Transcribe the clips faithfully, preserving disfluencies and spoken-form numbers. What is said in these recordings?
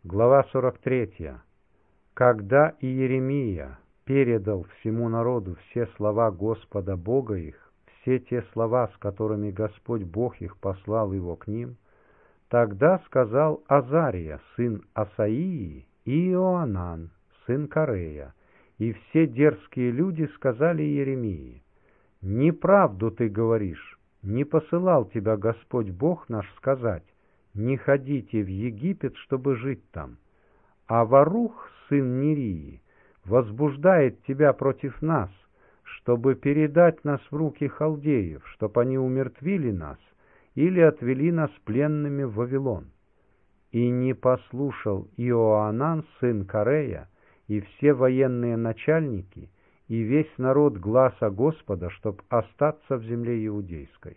Глава сорок третья. Когда Иеремия передал всему народу все слова Господа Бога их, все те слова, с которыми Господь Бог их послал его к ним, тогда сказал Азария, сын Асаии, и Иоанан, сын Карея, и все дерзкие люди сказали Иеремии: «Неправду ты говоришь, не посылал тебя Господь Бог наш сказать: не ходите в Египет, чтобы жить там. А Варух, сын Нерии, возбуждает тебя против нас, чтобы передать нас в руки халдеев, чтоб они умертвили нас или отвели нас пленными в Вавилон». И не послушал Иоанан, сын Карея, и все военные начальники, и весь народ гласа Господа, чтоб остаться в земле иудейской.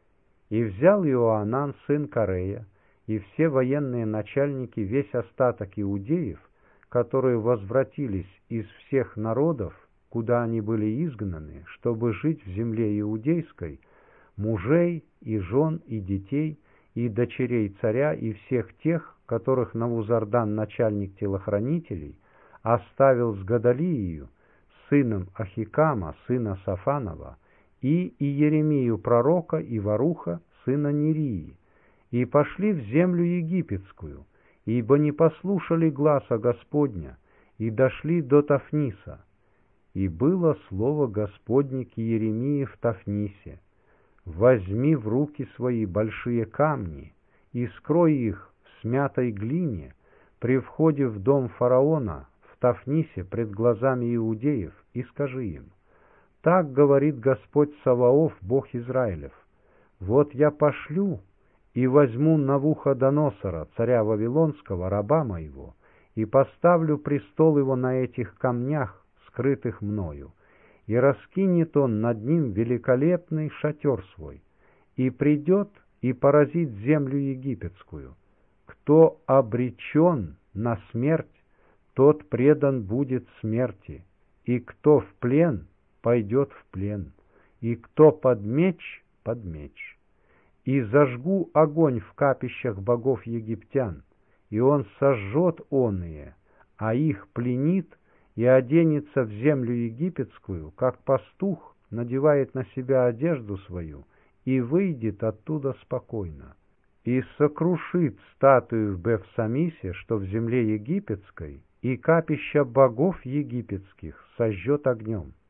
И взял Иоанан, сын Карея, и все военные начальники, весь остаток иудеев, которые возвратились из всех народов, куда они были изгнаны, чтобы жить в земле иудейской, мужей и жен и детей, и дочерей царя, и всех тех, которых Навузардан, начальник телохранителей, оставил с Гадалией, сыном Ахикама, сына Сафанова, и Иеремию пророка, и Варуха, сына Нерии, и пошли в землю египетскую, ибо не послушали гласа Господня, и дошли до Тафниса. И было слово Господне к Иеремии в Тафнисе: «Возьми в руки свои большие камни и скрой их в смятой глине при входе в дом фараона в Тафнисе пред глазами иудеев, и скажи им: так говорит Господь Саваоф, Бог Израилев: вот я пошлю и возьму Навуходоносора, царя Вавилонского, раба моего, и поставлю престол его на этих камнях, скрытых мною, и раскинет он над ним великолепный шатер свой, и придет и поразит землю египетскую. Кто обречен на смерть, тот предан будет смерти, и кто в плен, пойдет в плен, и кто под меч, под меч. И зажгу огонь в капищах богов египтян, и он сожжет оные, а их пленит, и оденется в землю египетскую, как пастух надевает на себя одежду свою, и выйдет оттуда спокойно. И сокрушит статую в Бефсамисе, что в земле египетской, и капища богов египетских сожжет огнем.